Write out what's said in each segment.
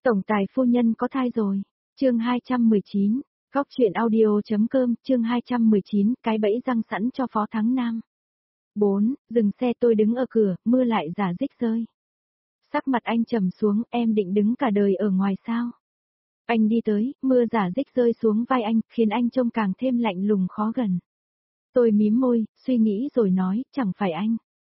Tổng tài phu nhân có thai rồi. Chương 219. Góc truyện audio.com. Chương 219. Cái bẫy răng sẵn cho Phó Thắng Nam. 4. Dừng xe, tôi đứng ở cửa, mưa lại rả rích rơi. Sắc mặt anh trầm xuống, em định đứng cả đời ở ngoài sao? Anh đi tới, mưa rả rích rơi xuống vai anh, khiến anh trông càng thêm lạnh lùng khó gần. Tôi mím môi, suy nghĩ rồi nói, chẳng phải anh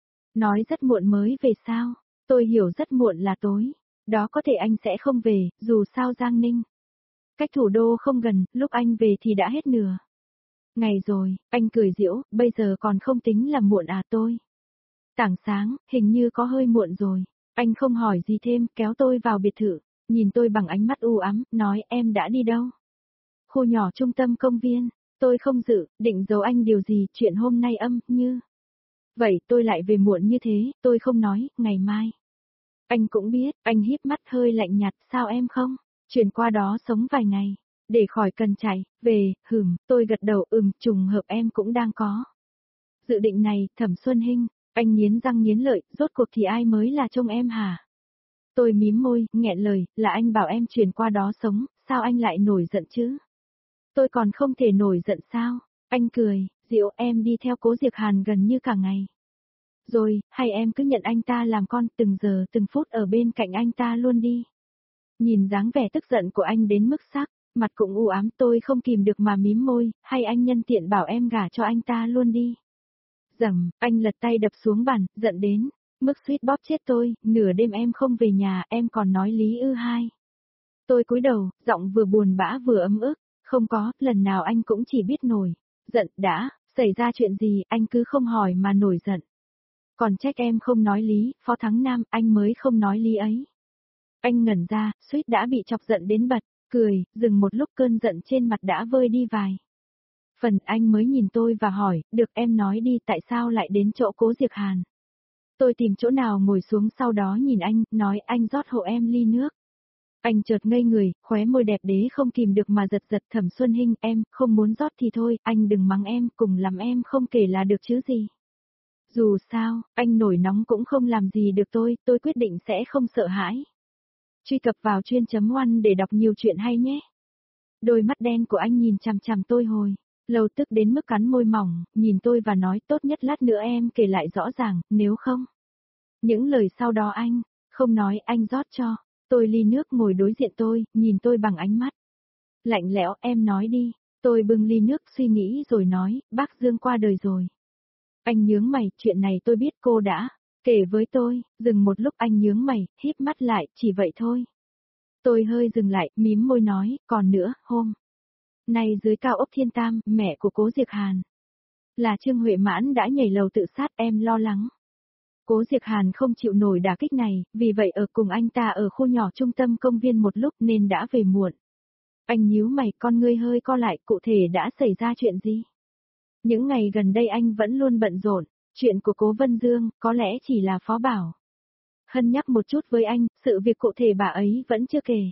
nói rất muộn mới về sao? Tôi hiểu rất muộn là tối. Đó có thể anh sẽ không về, dù sao Giang Ninh cách thủ đô không gần, lúc anh về thì đã hết nửa ngày rồi. Anh cười giễu, bây giờ còn không tính là muộn à? Tôi tảng sáng, hình như có hơi muộn rồi. Anh không hỏi gì thêm, kéo tôi vào biệt thự, nhìn tôi bằng ánh mắt u ám, nói em đã đi đâu? Khu nhỏ trung tâm công viên. Tôi không dự định giấu anh điều gì, chuyện hôm nay như vậy tôi lại về muộn như thế, tôi không nói, ngày mai. Anh cũng biết, anh híp mắt hơi lạnh nhạt, sao em không chuyển qua đó sống vài ngày, để khỏi cần chạy về? Tôi gật đầu, trùng hợp em cũng đang có dự định này. Thẩm Xuân Hinh, anh nghiến răng nghiến lợi, rốt cuộc thì ai mới là trông em hả? Tôi mím môi, nghẹn lời, là anh bảo em chuyển qua đó sống, sao anh lại nổi giận chứ? Tôi còn không thể nổi giận sao? Anh cười giễu, em đi theo Cố Diệc Hàn gần như cả ngày rồi, hay em cứ nhận anh ta làm con, từng giờ từng phút ở bên cạnh anh ta luôn đi. Nhìn dáng vẻ tức giận của anh đến mức sắc mặt cũng u ám, tôi không kìm được mà mím môi, hay anh nhân tiện bảo em gả cho anh ta luôn đi. Dầm, anh lật tay đập xuống bàn, giận đến mức suýt bóp chết tôi. Nửa đêm em không về nhà, em còn nói lý ư? Hai. Tôi cúi đầu, giọng vừa buồn bã vừa ấm ức. Không có, lần nào anh cũng chỉ biết nổi giận. Đã xảy ra chuyện gì, anh cứ không hỏi mà nổi giận. Còn trách em không nói lý, Phó Thắng Nam, anh mới không nói lý ấy. Anh ngẩn ra, suýt đã bị chọc giận đến bật cười, dừng một lúc cơn giận trên mặt đã vơi đi vài phần. Anh mới nhìn tôi và hỏi, được em nói đi, tại sao lại đến chỗ Cố Diệc Hàn? Tôi tìm chỗ nào ngồi xuống, sau đó nhìn anh, nói anh rót hộ em ly nước. Anh chợt ngây người, khóe môi đẹp đế không kìm được mà giật giật. Thẩm Xuân Hinh, em không muốn rót thì thôi, anh đừng mắng em, cùng lắm em không kể là được chứ gì. Dù sao, anh nổi nóng cũng không làm gì được tôi quyết định sẽ không sợ hãi. Truy cập vào chuyên.one để đọc nhiều chuyện hay nhé. Đôi mắt đen của anh nhìn chằm chằm tôi hồi lâu, tức đến mức cắn môi mỏng, nhìn tôi và nói, tốt nhất lát nữa em kể lại rõ ràng, nếu không. Những lời sau đó anh không nói. Anh rót cho tôi ly nước, ngồi đối diện tôi, nhìn tôi bằng ánh mắt lạnh lẽo. Em nói đi. Tôi bưng ly nước suy nghĩ rồi nói, bác Dương qua đời rồi. Anh nhướng mày, chuyện này tôi biết, cô đã kể với tôi. Dừng một lúc anh nhướng mày, híp mắt lại, chỉ vậy thôi. Tôi hơi dừng lại, mím môi nói, còn nữa, hôm nay dưới cao ốc Thiên Tam, mẹ của Cố Diệc Hàn là Trương Huệ Mãn đã nhảy lầu tự sát, em lo lắng Cố Diệc Hàn không chịu nổi đả kích này, vì vậy ở cùng anh ta ở khu nhỏ trung tâm công viên một lúc nên đã về muộn. Anh nhíu mày, con ngươi hơi co lại, cụ thể đã xảy ra chuyện gì? Những ngày gần đây anh vẫn luôn bận rộn, chuyện của Cố Vân Dương, có lẽ chỉ là Phó Bảo Hân nhắc một chút với anh, sự việc cụ thể bà ấy vẫn chưa kể.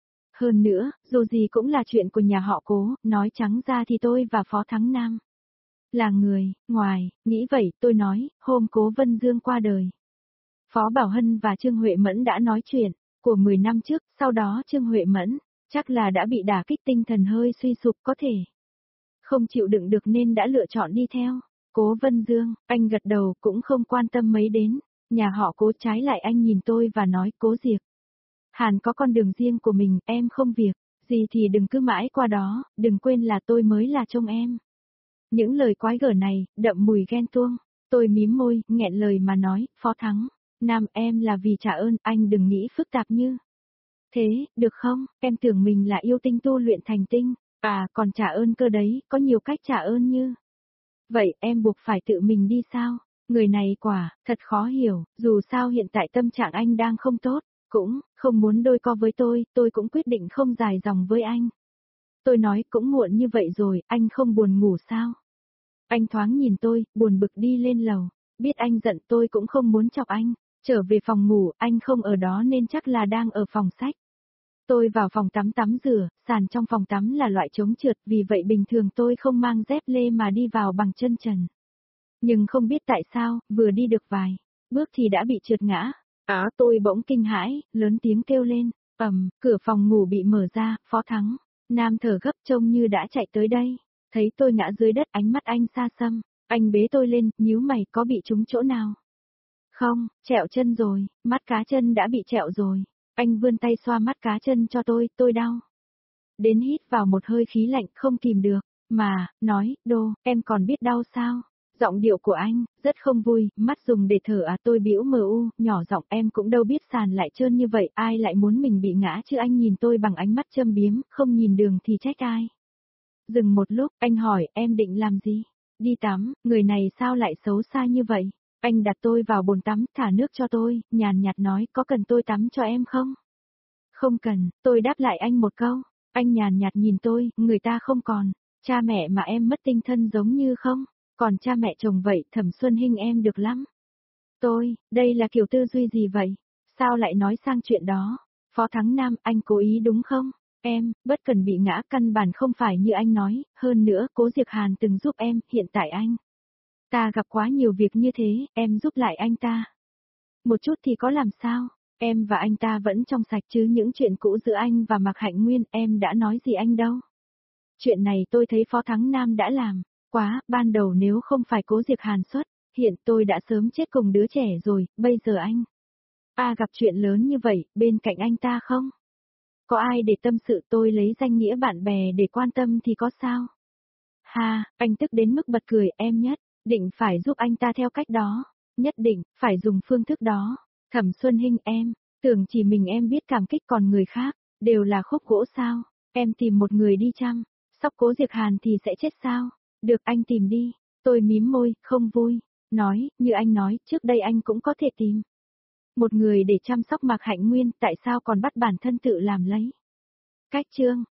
Hơn nữa, dù gì cũng là chuyện của nhà họ Cố, nói trắng ra thì tôi và Phó Thắng Nam là người ngoài. Nghĩ vậy, tôi nói, hôm Cố Vân Dương qua đời, Phó Bảo Hân và Trương Huệ Mẫn đã nói chuyện của 10 năm trước, sau đó Trương Huệ Mẫn chắc là đã bị đả kích tinh thần hơi suy sụp, có thể không chịu đựng được nên đã lựa chọn đi theo Cố Vân Dương. Anh gật đầu, cũng không quan tâm mấy đến nhà họ Cố. Trái lại anh nhìn tôi và nói, Cố Diệc Hàn có con đường riêng của mình, em không việc gì thì đừng cứ mãi qua đó, đừng quên là tôi mới là trông em. Những lời quái gở này, đậm mùi ghen tuông. Tôi mím môi, nghẹn lời mà nói, Phó Thắng Nam, em là vì trả ơn, anh đừng nghĩ phức tạp như thế, được không? Em tưởng mình là yêu tinh tu luyện thành tinh. À, còn trả ơn cơ đấy, có nhiều cách trả ơn như vậy, em buộc phải tự mình đi sao? Người này quả thật khó hiểu, dù sao hiện tại tâm trạng anh đang không tốt, cũng không muốn đôi co với tôi cũng quyết định không dài dòng với anh. Tôi nói, cũng muộn như vậy rồi, anh không buồn ngủ sao? Anh thoáng nhìn tôi, buồn bực đi lên lầu. Biết anh giận, tôi cũng không muốn chọc anh. Trở về phòng ngủ, anh không ở đó nên chắc là đang ở phòng sách. Tôi vào phòng tắm tắm rửa, sàn trong phòng tắm là loại chống trượt, vì vậy bình thường tôi không mang dép lê mà đi vào bằng chân trần. Nhưng không biết tại sao, vừa đi được vài bước thì đã bị trượt ngã. Tôi bỗng kinh hãi, lớn tiếng kêu lên, Cửa phòng ngủ bị mở ra, Phó Thắng. Nam thở gấp trông như đã chạy tới đây. Thấy tôi ngã dưới đất ánh mắt anh xa xăm. Anh bế tôi lên, nhíu mày có bị trúng chỗ nào? Không, trẹo chân rồi, mắt cá chân đã bị trẹo rồi. Anh vươn tay xoa mắt cá chân cho tôi đau. Đến hít vào một hơi khí lạnh không kìm được. Mà, nói, Đô, em còn biết đau sao? Giọng điệu của anh, rất không vui, mắt dùng để thở à tôi bĩu mờ u, nhỏ giọng em cũng đâu biết sàn lại trơn như vậy, ai lại muốn mình bị ngã chứ anh nhìn tôi bằng ánh mắt châm biếm, không nhìn đường thì trách ai. Dừng một lúc, anh hỏi em định làm gì? Đi tắm, người này sao lại xấu xa như vậy? Anh đặt tôi vào bồn tắm, thả nước cho tôi, nhàn nhạt nói có cần tôi tắm cho em không? Không cần, tôi đáp lại anh một câu. Anh nhàn nhạt nhìn tôi, người ta không còn. Cha mẹ mà em mất tinh thân giống như không? Còn cha mẹ chồng vậy, Thẩm Xuân Hinh em được lắm. Đây là kiểu tư duy gì vậy? Sao lại nói sang chuyện đó? Phó Thắng Nam, anh cố ý đúng không? Em, bất cần bị ngã căn bản không phải như anh nói, hơn nữa, Cố Diệp Hàn từng giúp em, hiện tại anh. Ta gặp quá nhiều việc như thế, em giúp lại anh ta. Một chút thì có làm sao? Em và anh ta vẫn trong sạch chứ những chuyện cũ giữa anh và Mạc Hạnh Nguyên em đã nói gì anh đâu. Chuyện này tôi thấy Phó Thắng Nam đã làm. Quá, ban đầu nếu không phải Cố Diệp Hàn xuất, hiện tôi đã sớm chết cùng đứa trẻ rồi, bây giờ anh. Gặp chuyện lớn như vậy, bên cạnh anh ta không? Có ai để tâm sự tôi lấy danh nghĩa bạn bè để quan tâm thì có sao? Ha, anh tức đến mức bật cười em nhất, định phải giúp anh ta theo cách đó, nhất định, phải dùng phương thức đó. Thẩm Xuân Hinh em, tưởng chỉ mình em biết cảm kích còn người khác, đều là khúc gỗ sao, em tìm một người đi chăm, sóc Cố Diệp Hàn thì sẽ chết sao? Được anh tìm đi, tôi mím môi, không vui, nói, như anh nói, trước đây anh cũng có thể tìm. Một người để chăm sóc Mạc Hạnh Nguyên, tại sao còn bắt bản thân tự làm lấy? Cách chương